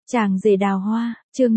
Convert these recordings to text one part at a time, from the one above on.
Chàng rể đào hoa, chương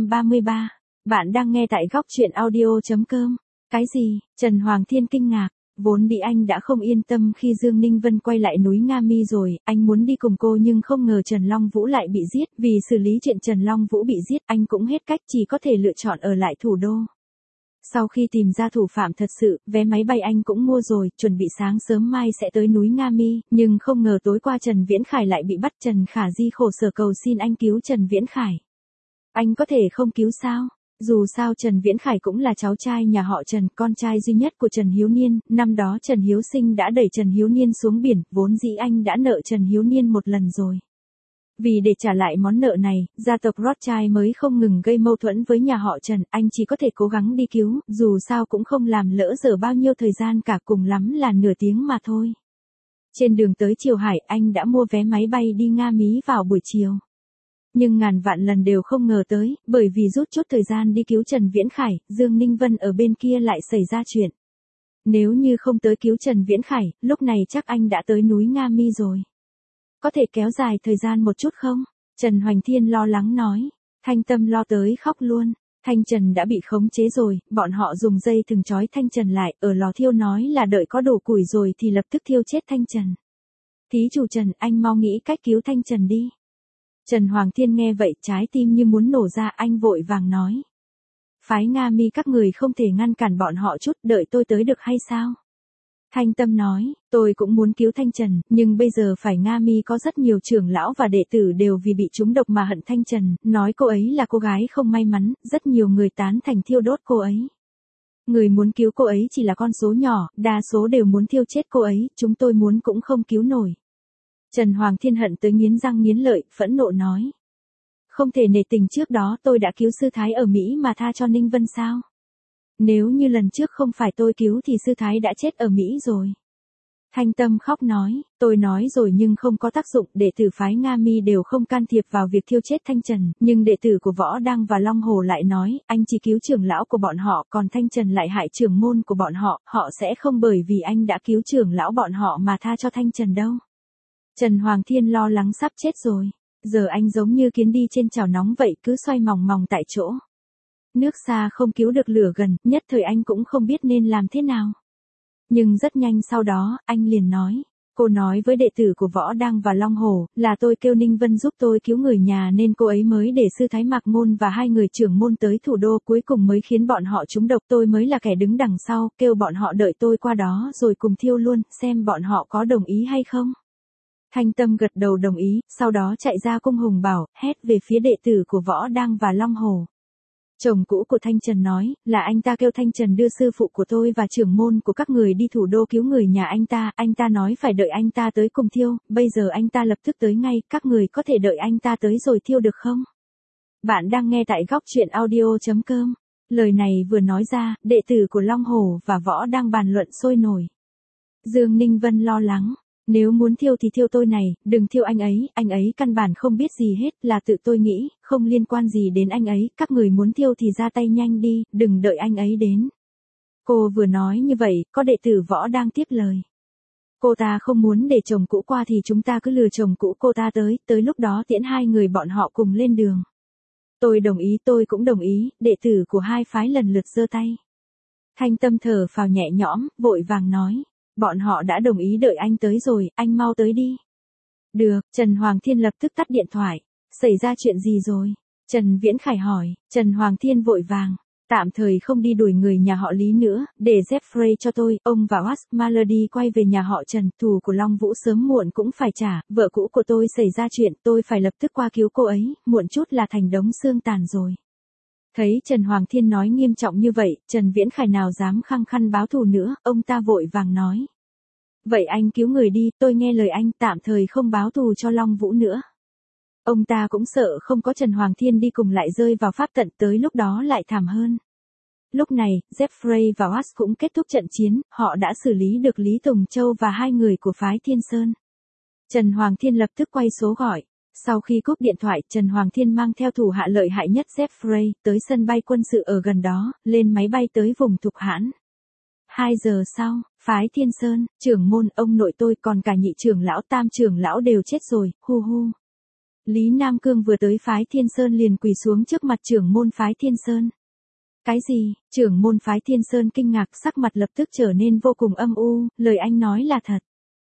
533. Bạn đang nghe tại góc truyện audio.com. Cái gì? Trần Hoàng Thiên kinh ngạc. Vốn bị anh đã không yên tâm khi Dương Ninh Vân quay lại núi Nga Mi rồi, anh muốn đi cùng cô nhưng không ngờ Trần Long Vũ lại bị giết. Vì xử lý chuyện Trần Long Vũ bị giết, anh cũng hết cách, chỉ có thể lựa chọn ở lại thủ đô. Sau khi tìm ra thủ phạm thật sự, vé máy bay anh cũng mua rồi, chuẩn bị sáng sớm mai sẽ tới núi Nga Mi, nhưng không ngờ tối qua Trần Viễn Khải lại bị bắt. Trần Khả Di khổ sở cầu xin anh cứu Trần Viễn Khải. Anh có thể không cứu sao? Dù sao Trần Viễn Khải cũng là cháu trai nhà họ Trần, con trai duy nhất của Trần Hiếu Niên, năm đó Trần Hiếu Sinh đã đẩy Trần Hiếu Niên xuống biển, vốn dĩ anh đã nợ Trần Hiếu Niên một lần rồi. Vì để trả lại món nợ này, gia tộc Rothschild mới không ngừng gây mâu thuẫn với nhà họ Trần, anh chỉ có thể cố gắng đi cứu, dù sao cũng không làm lỡ dở bao nhiêu thời gian cả, cùng lắm là nửa tiếng mà thôi. Trên đường tới Triều Hải, anh đã mua vé máy bay đi Nga Mi vào buổi chiều. Nhưng ngàn vạn lần đều không ngờ tới, bởi vì rút chút thời gian đi cứu Trần Viễn Khải, Dương Ninh Vân ở bên kia lại xảy ra chuyện. Nếu như không tới cứu Trần Viễn Khải, lúc này chắc anh đã tới núi Nga Mi rồi. Có thể kéo dài thời gian một chút không? Trần Hoành Thiên lo lắng nói. Thanh Tâm lo tới khóc luôn. Thanh Trần đã bị khống chế rồi, bọn họ dùng dây thừng trói Thanh Trần lại, ở lò thiêu nói là đợi có đủ củi rồi thì lập tức thiêu chết Thanh Trần. Thí chủ Trần, anh mau nghĩ cách cứu Thanh Trần đi. Trần Hoàng Thiên nghe vậy trái tim như muốn nổ ra, anh vội vàng nói. Phái Nga Mi các người không thể ngăn cản bọn họ chút, đợi tôi tới được hay sao? Thanh Tâm nói, tôi cũng muốn cứu Thanh Trần, nhưng bây giờ phải Nga Mi có rất nhiều trưởng lão và đệ tử đều vì bị trúng độc mà hận Thanh Trần, nói cô ấy là cô gái không may mắn, rất nhiều người tán thành thiêu đốt cô ấy. Người muốn cứu cô ấy chỉ là con số nhỏ, đa số đều muốn thiêu chết cô ấy, chúng tôi muốn cũng không cứu nổi. Trần Hoàng Thiên hận tới nghiến răng nghiến lợi, phẫn nộ nói. Không thể nể tình trước đó tôi đã cứu sư thái ở Mỹ mà tha cho Ninh Vân sao? Nếu như lần trước không phải tôi cứu thì sư thái đã chết ở Mỹ rồi. Thanh Tâm khóc nói, tôi nói rồi nhưng không có tác dụng, đệ tử phái Nga Mi đều không can thiệp vào việc thiêu chết Thanh Trần, nhưng đệ tử của Võ Đăng và Long Hồ lại nói, anh chỉ cứu trưởng lão của bọn họ, còn Thanh Trần lại hại trưởng môn của bọn họ, họ sẽ không bởi vì anh đã cứu trưởng lão bọn họ mà tha cho Thanh Trần đâu. Trần Hoàng Thiên lo lắng sắp chết rồi, giờ anh giống như kiến đi trên chảo nóng vậy, cứ xoay mòng mòng tại chỗ. Nước xa không cứu được lửa gần, nhất thời anh cũng không biết nên làm thế nào. Nhưng rất nhanh sau đó, anh liền nói. Cô nói với đệ tử của Võ Đăng và Long Hồ, là tôi kêu Ninh Vân giúp tôi cứu người nhà nên cô ấy mới để sư Thái Mạc Ngôn và hai người trưởng môn tới thủ đô, cuối cùng mới khiến bọn họ trúng độc, tôi mới là kẻ đứng đằng sau, kêu bọn họ đợi tôi qua đó rồi cùng thiêu luôn, xem bọn họ có đồng ý hay không. Thanh Tâm gật đầu đồng ý, sau đó chạy ra cung Hùng Bảo, hét về phía đệ tử của Võ Đăng và Long Hồ. Chồng cũ của Thanh Trần nói, là anh ta kêu Thanh Trần đưa sư phụ của tôi và trưởng môn của các người đi thủ đô cứu người nhà anh ta nói phải đợi anh ta tới cùng thiêu, bây giờ anh ta lập tức tới ngay, các người có thể đợi anh ta tới rồi thiêu được không? Bạn đang nghe tại góc truyện audio.com. Lời này vừa nói ra, đệ tử của Long Hồ và Võ đang bàn luận sôi nổi. Dương Ninh Vân lo lắng. Nếu muốn thiêu thì thiêu tôi này, đừng thiêu anh ấy căn bản không biết gì hết, là tự tôi nghĩ, không liên quan gì đến anh ấy, các người muốn thiêu thì ra tay nhanh đi, đừng đợi anh ấy đến. Cô vừa nói như vậy, có đệ tử Võ đang tiếp lời. Cô ta không muốn để chồng cũ qua thì chúng ta cứ lừa chồng cũ cô ta tới lúc đó tiễn hai người bọn họ cùng lên đường. Tôi đồng ý, tôi cũng đồng ý, đệ tử của hai phái lần lượt giơ tay. Thanh Tâm thở phào nhẹ nhõm, vội vàng nói. Bọn họ đã đồng ý đợi anh tới rồi, anh mau tới đi. Được, Trần Hoàng Thiên lập tức tắt điện thoại. Xảy ra chuyện gì rồi? Trần Viễn Khải hỏi, Trần Hoàng Thiên vội vàng. Tạm thời không đi đuổi người nhà họ Lý nữa, để Jeffrey cho tôi, ông và Watt Malady quay về nhà họ Trần, thù của Long Vũ sớm muộn cũng phải trả, vợ cũ của tôi xảy ra chuyện, tôi phải lập tức qua cứu cô ấy, muộn chút là thành đống xương tàn rồi. Thấy Trần Hoàng Thiên nói nghiêm trọng như vậy, Trần Viễn Khải nào dám khăng khăng báo thù nữa, ông ta vội vàng nói. Vậy anh cứu người đi, tôi nghe lời anh, tạm thời không báo thù cho Long Vũ nữa. Ông ta cũng sợ không có Trần Hoàng Thiên đi cùng lại rơi vào pháp tận, tới lúc đó lại thảm hơn. Lúc này, Jeffrey và Watt cũng kết thúc trận chiến, họ đã xử lý được Lý Tùng Châu và hai người của phái Thiên Sơn. Trần Hoàng Thiên lập tức quay số gọi. Sau khi cúp điện thoại, Trần Hoàng Thiên mang theo thủ hạ lợi hại nhất Jeffrey, tới sân bay quân sự ở gần đó, lên máy bay tới vùng Thục Hãn. 2 giờ sau, phái Thiên Sơn, trưởng môn, ông nội tôi còn cả nhị trưởng lão tam trưởng lão đều chết rồi, hu hu. Lý Nam Cương vừa tới phái Thiên Sơn liền quỳ xuống trước mặt trưởng môn phái Thiên Sơn. Cái gì? Trưởng môn phái Thiên Sơn kinh ngạc, sắc mặt lập tức trở nên vô cùng âm u, lời anh nói là thật.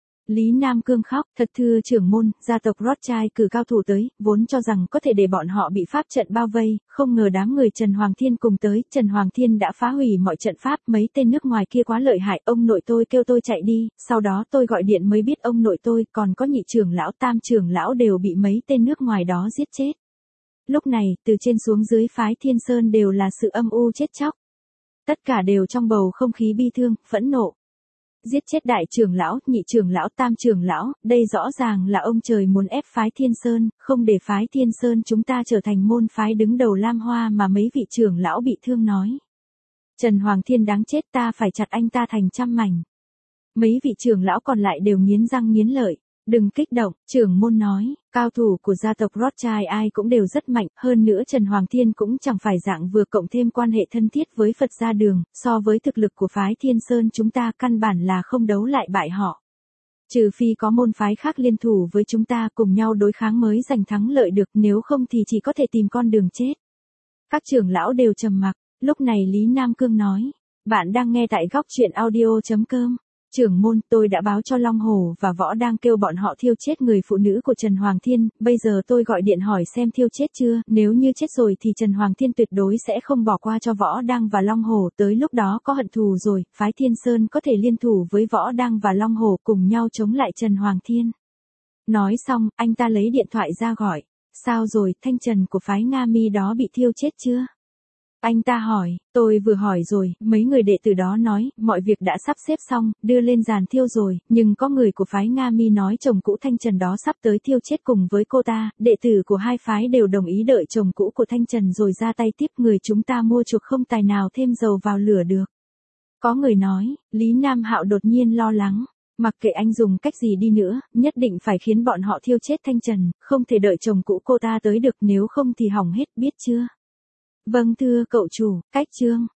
Lý Nam Cương khóc, thật thưa trưởng môn, gia tộc Rothschild cử cao thủ tới, vốn cho rằng có thể để bọn họ bị pháp trận bao vây, không ngờ đám người Trần Hoàng Thiên cùng tới, Trần Hoàng Thiên đã phá hủy mọi trận pháp, mấy tên nước ngoài kia quá lợi hại, ông nội tôi kêu tôi chạy đi, sau đó tôi gọi điện mới biết ông nội tôi, còn có nhị trưởng lão tam trưởng lão đều bị mấy tên nước ngoài đó giết chết. Lúc này, từ trên xuống dưới phái Thiên Sơn đều là sự âm u chết chóc. Tất cả đều trong bầu không khí bi thương, phẫn nộ. Giết chết đại trưởng lão, nhị trưởng lão, tam trưởng lão, đây rõ ràng là ông trời muốn ép phái Thiên Sơn, không để phái Thiên Sơn chúng ta trở thành môn phái đứng đầu Lam Hoa mà mấy vị trưởng lão bị thương nói. Trần Hoàng Thiên đáng chết, ta phải chặt anh ta thành trăm mảnh. Mấy vị trưởng lão còn lại đều nghiến răng nghiến lợi. Đừng kích động, trưởng môn nói, cao thủ của gia tộc Rothschild ai cũng đều rất mạnh, hơn nữa Trần Hoàng Thiên cũng chẳng phải dạng vừa, cộng thêm quan hệ thân thiết với Phật gia đường, so với thực lực của phái Thiên Sơn chúng ta căn bản là không đấu lại bại họ. Trừ phi có môn phái khác liên thủ với chúng ta cùng nhau đối kháng mới giành thắng lợi được, nếu không thì chỉ có thể tìm con đường chết. Các trưởng lão đều trầm mặc, lúc này Lý Nam Cương nói, bạn đang nghe tại góc truyện audio.com. Trưởng môn, tôi đã báo cho Long Hổ và Võ đang kêu bọn họ thiêu chết người phụ nữ của Trần Hoàng Thiên, bây giờ tôi gọi điện hỏi xem thiêu chết chưa, nếu như chết rồi thì Trần Hoàng Thiên tuyệt đối sẽ không bỏ qua cho Võ Đăng và Long Hổ, tới lúc đó có hận thù rồi, phái Thiên Sơn có thể liên thủ với Võ Đăng và Long Hổ cùng nhau chống lại Trần Hoàng Thiên. Nói xong, anh ta lấy điện thoại ra gọi, sao rồi, Thanh Trần của phái Nga Mi đó bị thiêu chết chưa? Anh ta hỏi, tôi vừa hỏi rồi, mấy người đệ tử đó nói, mọi việc đã sắp xếp xong, đưa lên giàn thiêu rồi, nhưng có người của phái Nga Mi nói chồng cũ Thanh Trần đó sắp tới thiêu chết cùng với cô ta, đệ tử của hai phái đều đồng ý đợi chồng cũ của Thanh Trần rồi ra tay tiếp, người chúng ta mua chuộc không tài nào thêm dầu vào lửa được. Có người nói, Lý Nam Hạo đột nhiên lo lắng, mặc kệ anh dùng cách gì đi nữa, nhất định phải khiến bọn họ thiêu chết Thanh Trần, không thể đợi chồng cũ cô ta tới được, nếu không thì hỏng hết, biết chưa? Vâng thưa cậu chủ, cách chương.